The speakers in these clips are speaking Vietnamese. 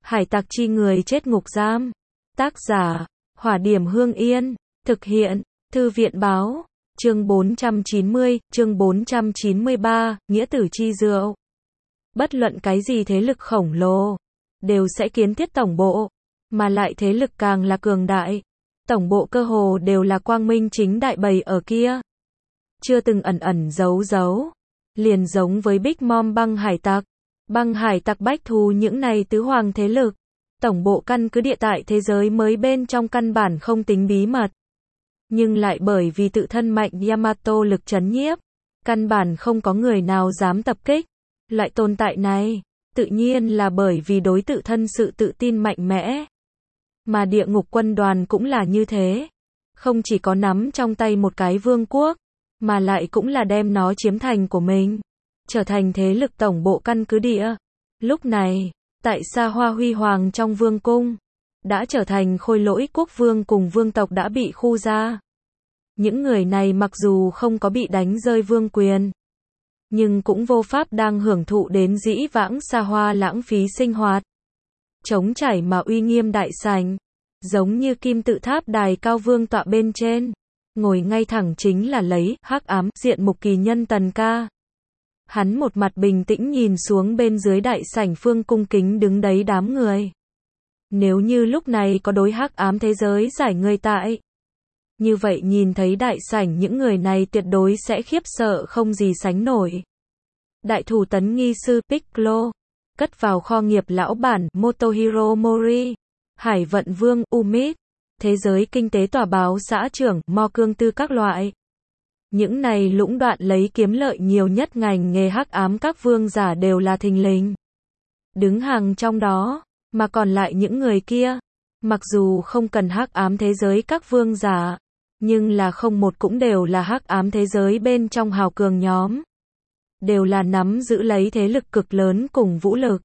Hải tặc chi người chết ngục giam. Tác giả, Hỏa Điểm Hương Yên. Thực hiện, Thư viện báo. Chương 490, chương 493, Nghĩa tử chi rượu. Bất luận cái gì thế lực khổng lồ, đều sẽ kiến thiết tổng bộ. Mà lại thế lực càng là cường đại, tổng bộ cơ hồ đều là quang minh chính đại bày ở kia. Chưa từng ẩn ẩn giấu giấu. Liền giống với Big Mom băng hải tặc bách thú những này tứ hoàng thế lực. Tổng bộ căn cứ địa tại thế giới mới bên trong căn bản không tính bí mật. Nhưng lại bởi vì tự thân mạnh Yamato lực trấn nhiếp, căn bản không có người nào dám tập kích. Loại tồn tại này, tự nhiên là bởi vì đối tự thân sự tự tin mạnh mẽ. Mà địa ngục quân đoàn cũng là như thế. Không chỉ có nắm trong tay một cái vương quốc, mà lại cũng là đem nó chiếm thành của mình. Trở thành thế lực tổng bộ căn cứ địa. Lúc này, tại xa hoa huy hoàng trong vương cung, đã trở thành khôi lỗi quốc vương cùng vương tộc đã bị khu ra. Những người này mặc dù không có bị đánh rơi vương quyền, nhưng cũng vô pháp đang hưởng thụ đến dĩ vãng xa hoa lãng phí sinh hoạt. Trống trải mà uy nghiêm đại sảnh, giống như kim tự tháp đài cao vương tọa bên trên, ngồi ngay thẳng chính là lấy hắc ám diện mục kỳ nhân Tần Ca. Hắn một mặt bình tĩnh nhìn xuống bên dưới đại sảnh phương cung kính đứng đấy đám người. Nếu như lúc này có đối hắc ám thế giới giải người tại, như vậy nhìn thấy đại sảnh những người này tuyệt đối sẽ khiếp sợ không gì sánh nổi. Đại thủ tấn nghi sư Piccolo, cất vào kho nghiệp lão bản Motohiro Mori, hải vận vương Umid, thế giới kinh tế tòa báo xã trưởng Mo Cương Tư các loại. Những này lũng đoạn lấy kiếm lợi nhiều nhất ngành nghề hắc ám các vương giả đều là thình lình đứng hàng trong đó, mà còn lại những người kia, mặc dù không cần hắc ám thế giới các vương giả, nhưng là không một cũng đều là hắc ám thế giới bên trong hào cường nhóm. Đều là nắm giữ lấy thế lực cực lớn cùng vũ lực.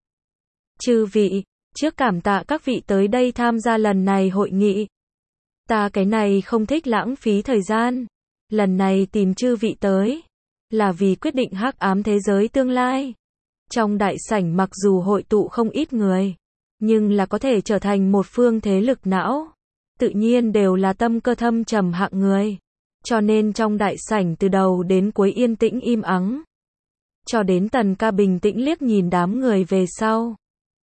Chư vị, trước cảm tạ các vị tới đây tham gia lần này hội nghị. Ta cái này không thích lãng phí thời gian. Lần này tìm chư vị tới, là vì quyết định hắc ám thế giới tương lai. Trong đại sảnh mặc dù hội tụ không ít người, nhưng là có thể trở thành một phương thế lực não. Tự nhiên đều là tâm cơ thâm trầm hạng người. Cho nên trong đại sảnh từ đầu đến cuối yên tĩnh im ắng. Cho đến Tần Ca bình tĩnh liếc nhìn đám người về sau,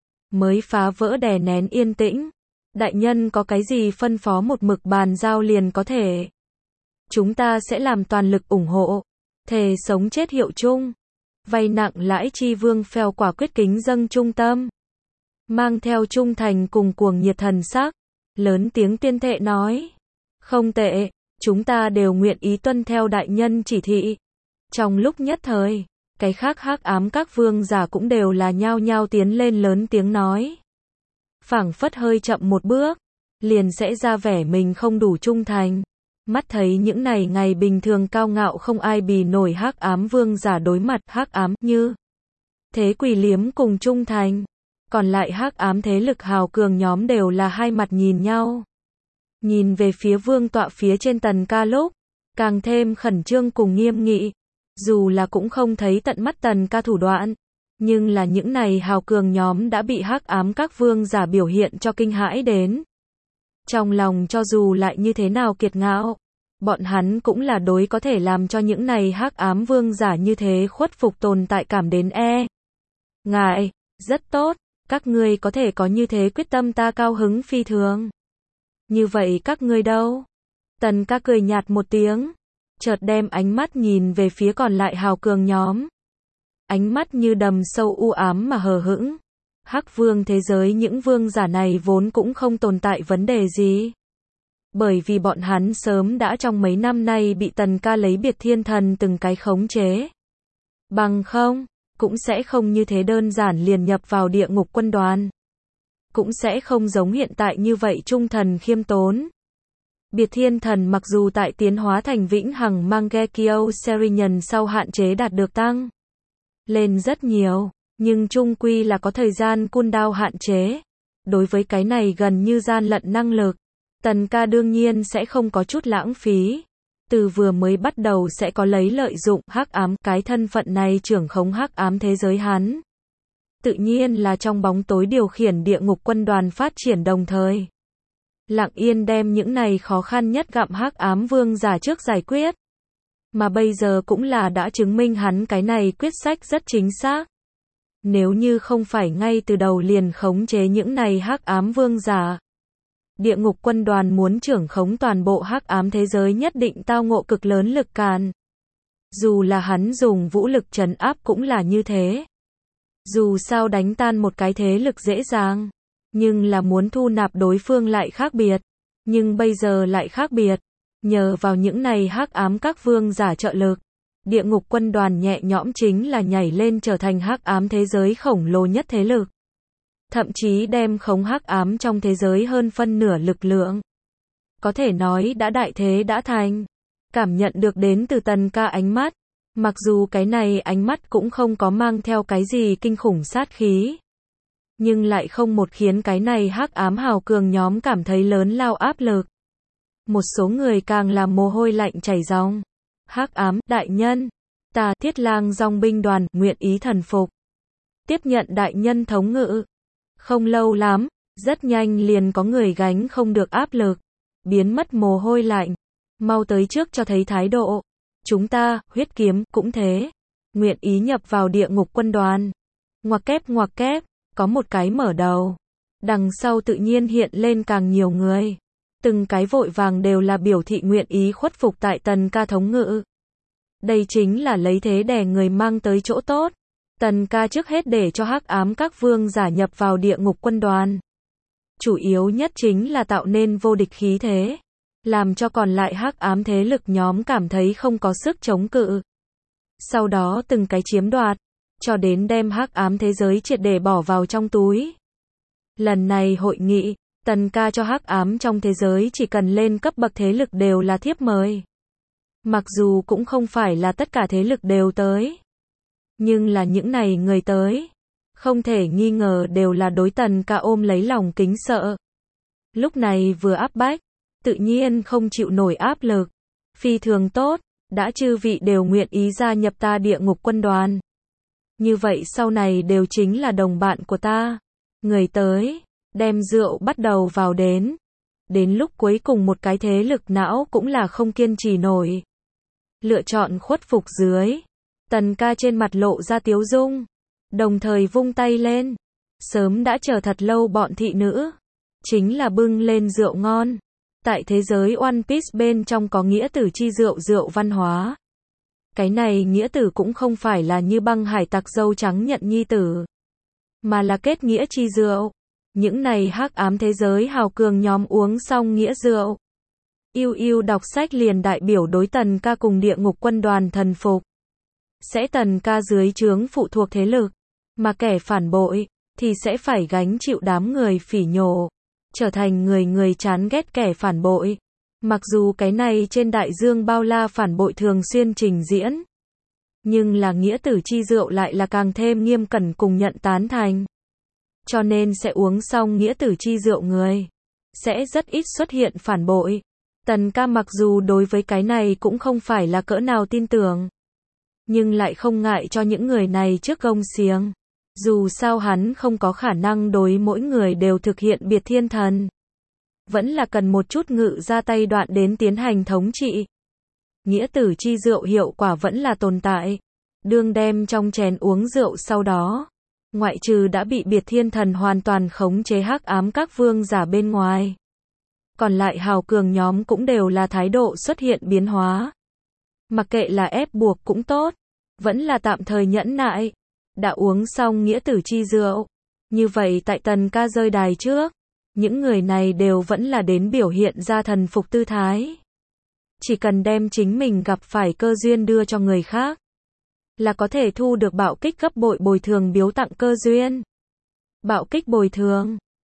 mới phá vỡ đè nén yên tĩnh. Đại nhân có cái gì phân phó một mực bàn giao liền có thể. Chúng ta sẽ làm toàn lực ủng hộ, thề sống chết hiệu chung. Vay nặng lãi chi vương phèo quả quyết kính dâng trung tâm. Mang theo trung thành cùng cuồng nhiệt thần sắc, lớn tiếng tuyên thệ nói. Không tệ, chúng ta đều nguyện ý tuân theo đại nhân chỉ thị. Trong lúc nhất thời, cái khác hắc ám các vương giả cũng đều là nhao nhao tiến lên lớn tiếng nói. Phảng phất hơi chậm một bước, liền sẽ ra vẻ mình không đủ trung thành. Mắt thấy những này ngày bình thường cao ngạo không ai bì nổi hắc ám vương giả đối mặt hắc ám như thế quỷ liếm cùng trung thành. Còn lại hắc ám thế lực hào cường nhóm đều là hai mặt nhìn nhau. Nhìn về phía vương tọa phía trên Tần Ca lúc, càng thêm khẩn trương cùng nghiêm nghị. Dù là cũng không thấy tận mắt Tần Ca thủ đoạn, nhưng là những này hào cường nhóm đã bị hắc ám các vương giả biểu hiện cho kinh hãi đến. Trong lòng cho dù lại như thế nào kiệt ngạo, bọn hắn cũng là đối có thể làm cho những này hắc ám vương giả như thế khuất phục tồn tại cảm đến ngại. Rất tốt, các ngươi có thể có như thế quyết tâm ta cao hứng phi thường. Như vậy các ngươi đâu? Tần Ca cười nhạt một tiếng, chợt đem ánh mắt nhìn về phía còn lại hào cường nhóm. Ánh mắt như đầm sâu u ám mà hờ hững. Hắc vương thế giới những vương giả này vốn cũng không tồn tại vấn đề gì. Bởi vì bọn hắn sớm đã trong mấy năm nay bị Tần Ca lấy biệt thiên thần từng cái khống chế. Bằng không, cũng sẽ không như thế đơn giản liền nhập vào địa ngục quân đoàn. Cũng sẽ không giống hiện tại như vậy trung thần khiêm tốn. Biệt thiên thần mặc dù tại tiến hóa thành vĩnh hằng Mangekyo Serinian sau hạn chế đạt được tăng lên rất nhiều, nhưng chung quy là có thời gian cooldown hạn chế. Đối với cái này gần như gian lận năng lực, Tần Ca đương nhiên sẽ không có chút lãng phí. Từ vừa mới bắt đầu sẽ có lấy lợi dụng hắc ám cái thân phận này trưởng khống hắc ám thế giới hắn. tự nhiên là trong bóng tối điều khiển địa ngục quân đoàn phát triển đồng thời. Lặng yên đem những này khó khăn nhất gặm hắc ám vương giả trước giải quyết. Mà bây giờ cũng là đã chứng minh hắn cái này quyết sách rất chính xác. Nếu như không phải ngay từ đầu liền khống chế những này hắc ám vương giả, địa ngục quân đoàn muốn trưởng khống toàn bộ hắc ám thế giới nhất định tao ngộ cực lớn lực càn. Dù là hắn dùng vũ lực trấn áp cũng là như thế. Dù sao đánh tan một cái thế lực dễ dàng, nhưng là muốn thu nạp đối phương lại khác biệt. Nhưng bây giờ lại khác biệt. Nhờ vào những này hắc ám các vương giả trợ lực, địa ngục quân đoàn nhẹ nhõm chính là nhảy lên trở thành hắc ám thế giới khổng lồ nhất thế lực. Thậm chí đem khống hắc ám trong thế giới hơn phân nửa lực lượng. Có thể nói đã đại thế đã thành. Cảm nhận được đến từ Tần Ca ánh mắt. Mặc dù cái này ánh mắt cũng không có mang theo cái gì kinh khủng sát khí. Nhưng lại không một khiến cái này hắc ám hào cường nhóm cảm thấy lớn lao áp lực. Một số người càng làm mồ hôi lạnh chảy ròng. Hắc ám, đại nhân. Ta Thiết Lang dòng binh đoàn, nguyện ý thần phục. Tiếp nhận đại nhân thống ngự. Không lâu lắm, rất nhanh liền có người gánh không được áp lực. Biến mất mồ hôi lạnh. Mau tới trước cho thấy thái độ. Chúng ta, huyết kiếm, cũng thế. Nguyện ý nhập vào địa ngục quân đoàn. Ngoặc kép, có một cái mở đầu. Đằng sau tự nhiên hiện lên càng nhiều người. Từng cái vội vàng đều là biểu thị nguyện ý khuất phục tại Tần Ca thống ngự. Đây chính là lấy thế đè người mang tới chỗ tốt. Tần Ca trước hết để cho hắc ám các vương giả nhập vào địa ngục quân đoàn. Chủ yếu nhất chính là tạo nên vô địch khí thế. Làm cho còn lại hắc ám thế lực nhóm cảm thấy không có sức chống cự. Sau đó từng cái chiếm đoạt. Cho đến đem hắc ám thế giới triệt để bỏ vào trong túi. Lần này hội nghị, Tần Ca cho hắc ám trong thế giới chỉ cần lên cấp bậc thế lực đều là thiếp mời. Mặc dù cũng không phải là tất cả thế lực đều tới. Nhưng là những này người tới. Không thể nghi ngờ đều là đối Tần Ca ôm lấy lòng kính sợ. Lúc này vừa áp bách. Tự nhiên không chịu nổi áp lực. Phi thường tốt. Đã chư vị đều nguyện ý gia nhập ta địa ngục quân đoàn. Như vậy sau này đều chính là đồng bạn của ta. Người tới. Đem rượu bắt đầu vào đến. Đến lúc cuối cùng một cái thế lực não cũng là không kiên trì nổi. Lựa chọn khuất phục dưới. Tần Ca trên mặt lộ ra tiếu dung. Đồng thời vung tay lên. Sớm đã chờ thật lâu bọn thị nữ. Chính là bưng lên rượu ngon. Tại thế giới One Piece bên trong có nghĩa tử chi rượu văn hóa. Cái này nghĩa tử cũng không phải là như băng hải tặc dâu trắng nhận nhi tử. Mà là kết nghĩa chi rượu. Những này hắc ám thế giới hào cường nhóm uống xong nghĩa rượu. Yêu đọc sách liền đại biểu đối Tần Ca cùng địa ngục quân đoàn thần phục. Sẽ Tần Ca dưới trướng phụ thuộc thế lực. Mà kẻ phản bội, thì sẽ phải gánh chịu đám người phỉ nhổ. Trở thành người chán ghét kẻ phản bội. Mặc dù cái này trên đại dương bao la phản bội thường xuyên trình diễn. Nhưng là nghĩa tử chi rượu lại là càng thêm nghiêm cẩn cùng nhận tán thành. Cho nên sẽ uống xong nghĩa tử chi rượu người. Sẽ rất ít xuất hiện phản bội. Tần Ca mặc dù đối với cái này cũng không phải là cỡ nào tin tưởng. Nhưng lại không ngại cho những người này trước gông xiềng. Dù sao hắn không có khả năng đối mỗi người đều thực hiện biệt thiên thần. Vẫn là cần một chút ngự ra tay đoạn đến tiến hành thống trị. Nghĩa tử chi rượu hiệu quả vẫn là tồn tại. Đương đem trong chén uống rượu sau đó. Ngoại trừ đã bị biệt thiên thần hoàn toàn khống chế hắc ám các vương giả bên ngoài. Còn lại hào cường nhóm cũng đều là thái độ xuất hiện biến hóa. Mặc kệ là ép buộc cũng tốt. Vẫn là tạm thời nhẫn nại. Đã uống xong nghĩa tử chi rượu. Như vậy tại Tần Ca rơi đài trước. Những người này đều vẫn là đến biểu hiện ra thần phục tư thái. Chỉ cần đem chính mình gặp phải cơ duyên đưa cho người khác. Là có thể thu được bạo kích gấp bội bồi thường biếu tặng cơ duyên. Bạo kích bồi thường.